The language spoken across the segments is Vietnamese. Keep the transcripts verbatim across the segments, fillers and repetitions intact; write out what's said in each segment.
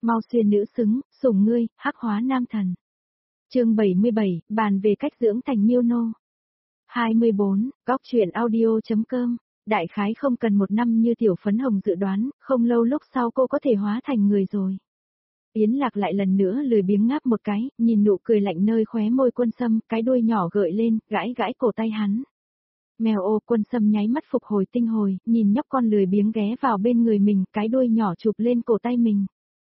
mau xuyên nữ xứng, sủng ngươi, hắc hóa nam thần. Chương bảy mươi bảy, bàn về cách dưỡng thành miêu nô. hai mươi bốn, góc truyện audio.com. Đại khái không cần một năm như Tiểu Phấn Hồng dự đoán, không lâu lúc sau cô có thể hóa thành người rồi. Yến Lạc lại lần nữa lười biếng ngáp một cái, nhìn nụ cười lạnh nơi khóe môi Quân Sâm, cái đuôi nhỏ gợi lên, gãi gãi cổ tay hắn. Mèo ô, Quân Sâm nháy mắt phục hồi tinh hồi, nhìn nhóc con lười biếng ghé vào bên người mình, cái đuôi nhỏ chụp lên cổ tay mình.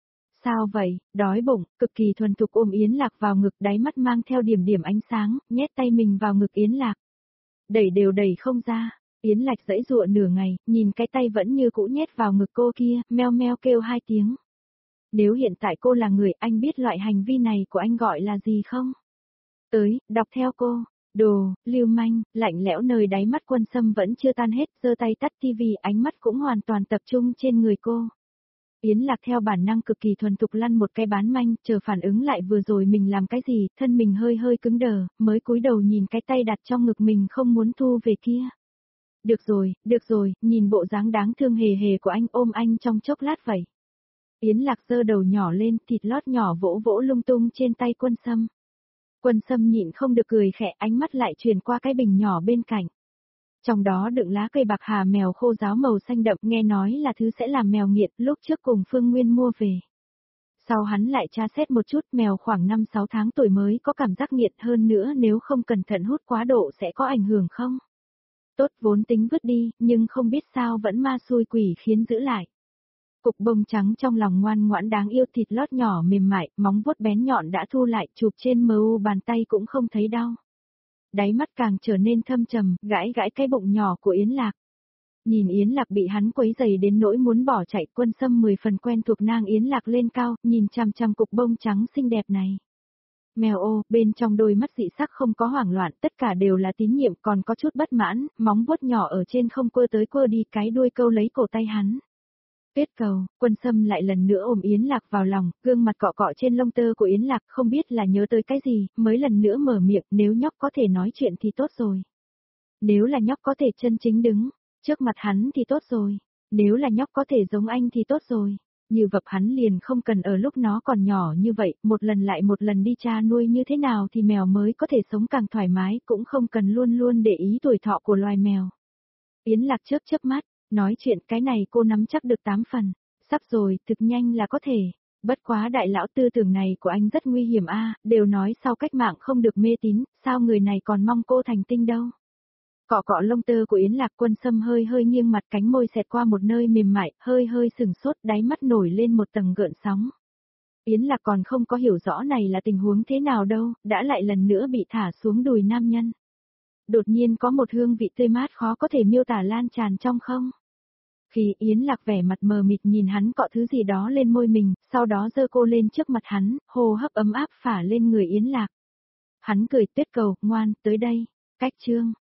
Sao vậy, đói bụng, cực kỳ thuần thục ôm Yến Lạc vào ngực, đáy mắt mang theo điểm điểm ánh sáng, nhét tay mình vào ngực Yến Lạc. Đẩy đều đẩy không ra, Yến Lạc giãy giụa nửa ngày, nhìn cái tay vẫn như cũ nhét vào ngực cô kia, meo meo kêu hai tiếng. Nếu hiện tại cô là người, anh biết loại hành vi này của anh gọi là gì không? Tới, đọc theo cô. Đồ, lưu manh, lạnh lẽo nơi đáy mắt Quân Sâm vẫn chưa tan hết, giơ tay tắt tivi, ánh mắt cũng hoàn toàn tập trung trên người cô. Yến Lạc theo bản năng cực kỳ thuần thục lăn một cái bán manh, chờ phản ứng lại vừa rồi mình làm cái gì, thân mình hơi hơi cứng đờ, mới cúi đầu nhìn cái tay đặt trong ngực mình không muốn thu về kia. Được rồi, được rồi, nhìn bộ dáng đáng thương hề hề của anh, ôm anh trong chốc lát vậy. Yến Lạc giơ đầu nhỏ lên, thịt lót nhỏ vỗ vỗ lung tung trên tay Quân Sâm. Quân Sâm nhịn không được cười khẽ, ánh mắt lại truyền qua cái bình nhỏ bên cạnh. Trong đó đựng lá cây bạc hà mèo khô ráo màu xanh đậm, nghe nói là thứ sẽ làm mèo nghiện, lúc trước cùng Phương Nguyên mua về. Sau hắn lại tra xét một chút, mèo khoảng năm sáu tháng tuổi mới có cảm giác nghiện, hơn nữa nếu không cẩn thận hút quá độ sẽ có ảnh hưởng không? Tốt, vốn tính vứt đi, nhưng không biết sao vẫn ma xui quỷ khiến giữ lại. Cục bông trắng trong lòng ngoan ngoãn đáng yêu, thịt lót nhỏ mềm mại, móng vuốt bén nhọn đã thu lại, chụp trên mờ u bàn tay cũng không thấy đau. Đáy mắt càng trở nên thâm trầm, gãi gãi cái bụng nhỏ của Yến Lạc. Nhìn Yến Lạc bị hắn quấy rầy đến nỗi muốn bỏ chạy, Quân Sâm mười phần quen thuộc nang Yến Lạc lên cao, nhìn chằm chằm cục bông trắng xinh đẹp này. Mèo ô, bên trong đôi mắt dị sắc không có hoảng loạn, tất cả đều là tín nhiệm, còn có chút bất mãn, móng vuốt nhỏ ở trên không quơ tới quơ đi, cái đuôi câu lấy cổ tay hắn. Kết cầu, Quân Sâm lại lần nữa ôm Yến Lạc vào lòng, gương mặt cọ cọ trên lông tơ của Yến Lạc, không biết là nhớ tới cái gì, mới lần nữa mở miệng, nếu nhóc có thể nói chuyện thì tốt rồi. Nếu là nhóc có thể chân chính đứng trước mặt hắn thì tốt rồi. Nếu là nhóc có thể giống anh thì tốt rồi. Như vập hắn liền không cần ở lúc nó còn nhỏ như vậy, một lần lại một lần đi cha nuôi như thế nào thì mèo mới có thể sống càng thoải mái, cũng không cần luôn luôn để ý tuổi thọ của loài mèo. Yến Lạc chớp chớp mắt. Nói chuyện cái này cô nắm chắc được tám phần, sắp rồi, thực nhanh là có thể. Bất quá đại lão tư tưởng này của anh rất nguy hiểm a, đều nói sau cách mạng không được mê tín, sao người này còn mong cô thành tinh đâu. Cọ cọ lông tơ của Yến Lạc, Quân Sâm hơi hơi nghiêng mặt, cánh môi xẹt qua một nơi mềm mại, hơi hơi sừng sốt, đáy mắt nổi lên một tầng gợn sóng. Yến Lạc còn không có hiểu rõ này là tình huống thế nào đâu, đã lại lần nữa bị thả xuống đùi nam nhân. Đột nhiên có một hương vị tươi mát khó có thể miêu tả lan tràn trong không. Khi Yến Lạc vẻ mặt mờ mịt nhìn hắn cọ thứ gì đó lên môi mình, sau đó giơ cô lên trước mặt hắn, hô hấp ấm áp phả lên người Yến Lạc. Hắn cười, Tuyết Cầu, ngoan, tới đây. Cách chương.